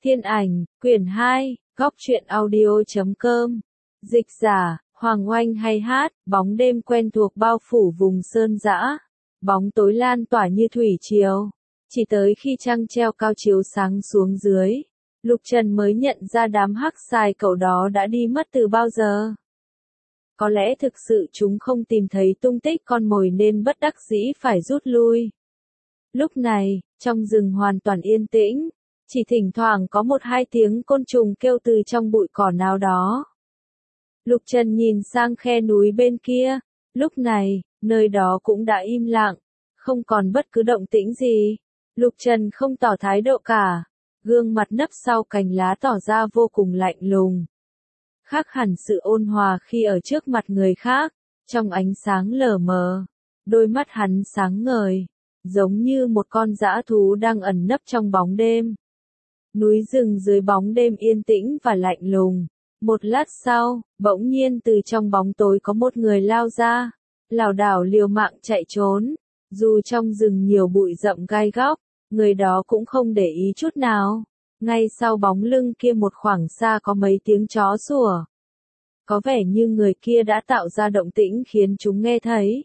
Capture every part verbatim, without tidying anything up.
Thiên ảnh, quyển hai, góc truyện audio.com. Dịch giả, Hoàng Oanh hay hát, bóng đêm quen thuộc bao phủ vùng sơn dã. Bóng tối lan tỏa như thủy triều. Chỉ tới khi trăng treo cao chiếu sáng xuống dưới, Lục Trần mới nhận ra đám hắc xài cậu đó đã đi mất từ bao giờ. Có lẽ thực sự chúng không tìm thấy tung tích con mồi nên bất đắc dĩ phải rút lui. Lúc này, trong rừng hoàn toàn yên tĩnh, chỉ thỉnh thoảng có một hai tiếng côn trùng kêu từ trong bụi cỏ nào đó. Lục Trần nhìn sang khe núi bên kia, lúc này, nơi đó cũng đã im lặng, không còn bất cứ động tĩnh gì. Lục Trần không tỏ thái độ cả, gương mặt nấp sau cành lá tỏ ra vô cùng lạnh lùng. Khác hẳn sự ôn hòa khi ở trước mặt người khác, trong ánh sáng lờ mờ, đôi mắt hắn sáng ngời, giống như một con dã thú đang ẩn nấp trong bóng đêm. Núi rừng dưới bóng đêm yên tĩnh và lạnh lùng. Một lát sau, bỗng nhiên từ trong bóng tối có một người lao ra, lảo đảo liều mạng chạy trốn. Dù trong rừng nhiều bụi rậm gai góc, người đó cũng không để ý chút nào. Ngay sau bóng lưng kia một khoảng xa có mấy tiếng chó sủa. Có vẻ như người kia đã tạo ra động tĩnh khiến chúng nghe thấy.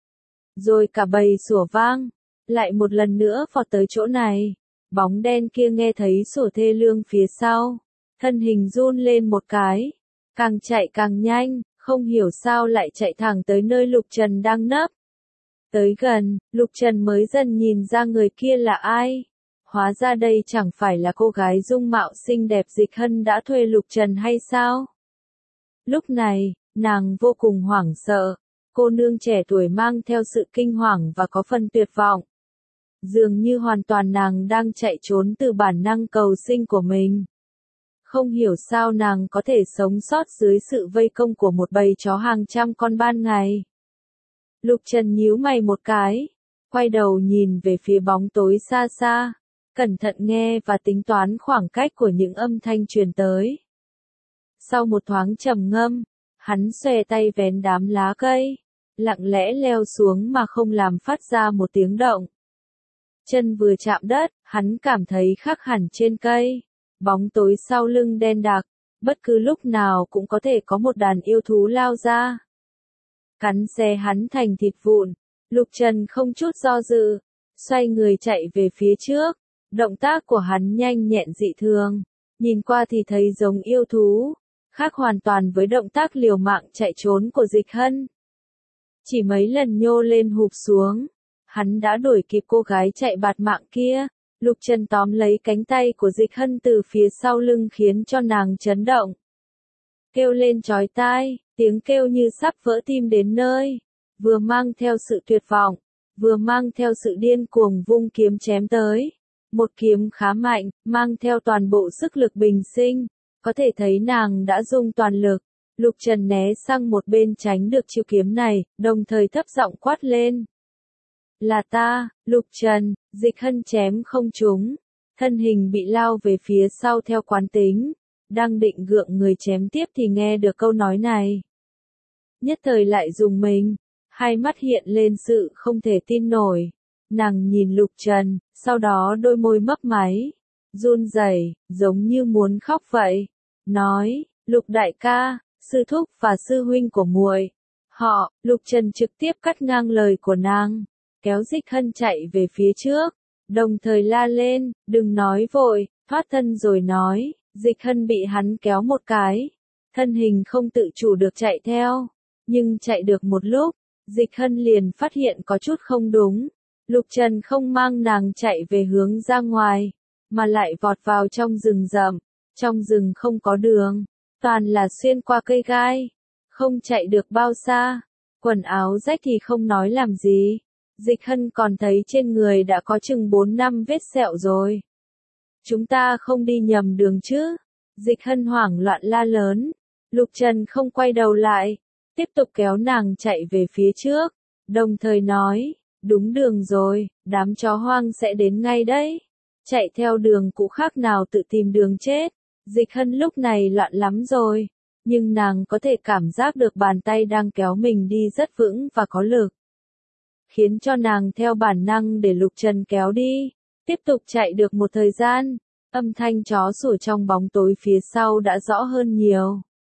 Rồi cả bầy sủa vang, lại một lần nữa vọt tới chỗ này. Bóng đen kia nghe thấy sủa thê lương phía sau, thân hình run lên một cái, càng chạy càng nhanh, không hiểu sao lại chạy thẳng tới nơi Lục Trần đang nấp. Tới gần, Lục Trần mới dần nhìn ra người kia là ai. Hóa ra đây chẳng phải là cô gái dung mạo xinh đẹp Dịch Hân đã thuê Lục Trần hay sao? Lúc này, nàng vô cùng hoảng sợ, cô nương trẻ tuổi mang theo sự kinh hoàng và có phần tuyệt vọng. Dường như hoàn toàn nàng đang chạy trốn từ bản năng cầu sinh của mình. Không hiểu sao nàng có thể sống sót dưới sự vây công của một bầy chó hàng trăm con ban ngày. Lục Trần nhíu mày một cái, quay đầu nhìn về phía bóng tối xa xa, cẩn thận nghe và tính toán khoảng cách của những âm thanh truyền tới. Sau một thoáng trầm ngâm, hắn xòe tay vén đám lá cây, lặng lẽ leo xuống mà không làm phát ra một tiếng động. Chân vừa chạm đất, hắn cảm thấy khác hẳn trên cây. Bóng tối sau lưng đen đặc, bất cứ lúc nào cũng có thể có một đàn yêu thú lao ra. Cắn xé hắn thành thịt vụn, Lục Trần không chút do dự, xoay người chạy về phía trước. Động tác của hắn nhanh nhẹn dị thường, nhìn qua thì thấy giống yêu thú, khác hoàn toàn với động tác liều mạng chạy trốn của Dịch Hân. Chỉ mấy lần nhô lên hụp xuống, hắn đã đuổi kịp cô gái chạy bạt mạng kia. Lục Trần tóm lấy cánh tay của Dịch Hân từ phía sau lưng khiến cho nàng chấn động. Kêu lên chói tai, tiếng kêu như sắp vỡ tim đến nơi, vừa mang theo sự tuyệt vọng, vừa mang theo sự điên cuồng vung kiếm chém tới. Một kiếm khá mạnh, mang theo toàn bộ sức lực bình sinh, có thể thấy nàng đã dùng toàn lực. Lục Trần né sang một bên tránh được chiêu kiếm này, đồng thời thấp giọng quát lên. Là ta, Lục Trần. Dịch Hân chém không trúng, thân hình bị lao về phía sau theo quán tính, đang định gượng người chém tiếp thì nghe được câu nói này. Nhất thời lại dùng mình, hai mắt hiện lên sự không thể tin nổi, nàng nhìn Lục Trần, sau đó đôi môi mấp máy, run rẩy, giống như muốn khóc vậy, nói, Lục đại ca, sư thúc và sư huynh của muội. Họ, Lục Trần trực tiếp cắt ngang lời của nàng, kéo Dịch Hân chạy về phía trước, đồng thời la lên, đừng nói vội, thoát thân rồi nói. Dịch Hân bị hắn kéo một cái, thân hình không tự chủ được chạy theo, nhưng chạy được một lúc, Dịch Hân liền phát hiện có chút không đúng. Lục Trần không mang nàng chạy về hướng ra ngoài, mà lại vọt vào trong rừng rậm. Trong rừng không có đường, toàn là xuyên qua cây gai, không chạy được bao xa, quần áo rách thì không nói làm gì. Dịch Hân còn thấy trên người đã có chừng bốn năm vết sẹo rồi. Chúng ta không đi nhầm đường chứ? Dịch Hân hoảng loạn la lớn. Lục Trần không quay đầu lại, tiếp tục kéo nàng chạy về phía trước, đồng thời nói, đúng đường rồi, đám chó hoang sẽ đến ngay đấy. Chạy theo đường cũ khác nào tự tìm đường chết. Dịch Hân lúc này loạn lắm rồi, nhưng nàng có thể cảm giác được bàn tay đang kéo mình đi rất vững và có lực, khiến cho nàng theo bản năng để Lục Trần kéo đi. Tiếp tục chạy được một thời gian, Âm thanh chó sủa trong bóng tối phía sau đã rõ hơn nhiều.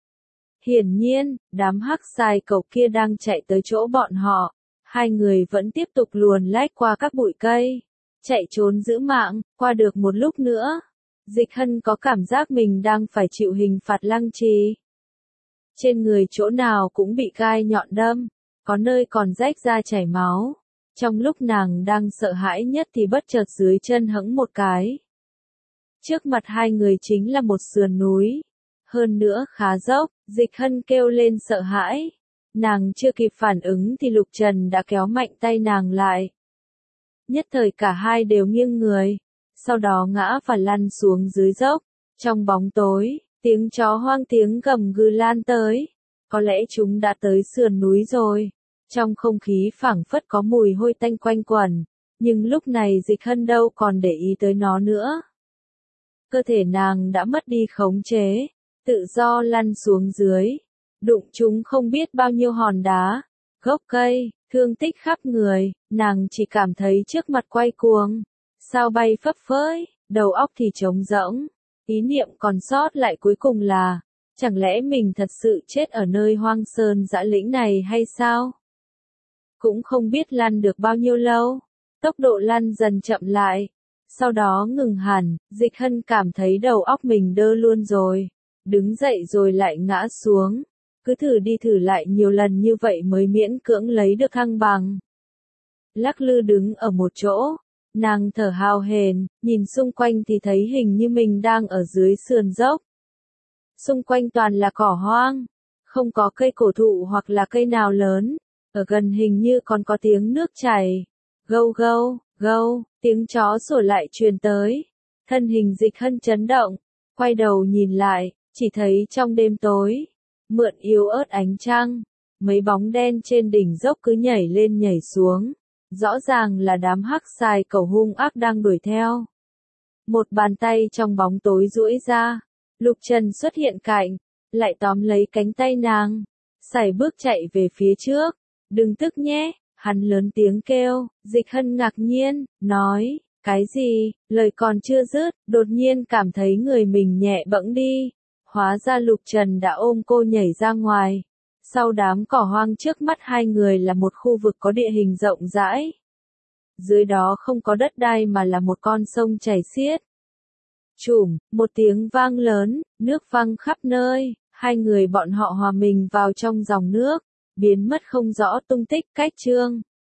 Hiển nhiên, đám hắc xài cẩu kia đang chạy tới chỗ bọn họ. Hai người vẫn tiếp tục luồn lách qua các bụi cây, chạy trốn giữ mạng. Qua được một lúc nữa, Dịch Hân có cảm giác mình đang phải chịu hình phạt lăng trì. Trên người chỗ nào cũng bị gai nhọn đâm, có nơi còn rách ra chảy máu. Trong lúc nàng đang sợ hãi nhất thì bất chợt dưới chân hẫng một cái. Trước mặt hai người chính là một sườn núi, hơn nữa khá dốc. Dịch Hân kêu lên sợ hãi. Nàng chưa kịp phản ứng thì Lục Trần đã kéo mạnh tay nàng lại. Nhất thời cả hai đều nghiêng người, sau đó ngã và lăn xuống dưới dốc. Trong bóng tối, tiếng chó hoang tiếng gầm gừ lan tới. Có lẽ chúng đã tới sườn núi rồi. Trong không khí phảng phất có mùi hôi tanh quanh quẩn, nhưng lúc này Dịch Hân đâu còn để ý tới nó nữa. Cơ thể nàng đã mất đi khống chế, tự do lăn xuống dưới, đụng chúng không biết bao nhiêu hòn đá, gốc cây, thương tích khắp người. Nàng chỉ cảm thấy trước mặt quay cuồng, sao bay phấp phới, đầu óc thì trống rỗng. Ý niệm còn sót lại cuối cùng là, chẳng lẽ mình thật sự chết ở nơi hoang sơn dã lĩnh này hay sao? Cũng không biết lăn được bao nhiêu lâu, tốc độ lăn dần chậm lại, sau đó ngừng hẳn. Dịch Hân cảm thấy đầu óc mình đơ luôn rồi, đứng dậy rồi lại ngã xuống, cứ thử đi thử lại nhiều lần như vậy mới miễn cưỡng lấy được thăng bằng. Lắc lư đứng ở một chỗ, nàng thở hào hển, nhìn xung quanh thì thấy hình như mình đang ở dưới sườn dốc. Xung quanh toàn là cỏ hoang, không có cây cổ thụ hoặc là cây nào lớn. Ở gần hình như còn có tiếng nước chảy. Gâu gâu, gâu, tiếng chó sủa lại truyền tới. Thân hình Dịch Hân chấn động, quay đầu nhìn lại, chỉ thấy trong đêm tối, mượn yếu ớt ánh trăng, mấy bóng đen trên đỉnh dốc cứ nhảy lên nhảy xuống. Rõ ràng là đám hắc xài cẩu hung ác đang đuổi theo. Một bàn tay trong bóng tối duỗi ra, Lục Trần xuất hiện cạnh, lại tóm lấy cánh tay nàng, sải bước chạy về phía trước. Đừng tức nhé, hắn lớn tiếng kêu. Dịch Hân ngạc nhiên, nói, cái gì? Lời còn chưa dứt, đột nhiên cảm thấy người mình nhẹ bẫng đi. Hóa ra Lục Trần đã ôm cô nhảy ra ngoài. Sau đám cỏ hoang trước mắt hai người là một khu vực có địa hình rộng rãi. Dưới đó không có đất đai mà là một con sông chảy xiết. Chùm, một tiếng vang lớn, nước văng khắp nơi, hai người bọn họ hòa mình vào trong dòng nước, biến mất không rõ tung tích. Cách chương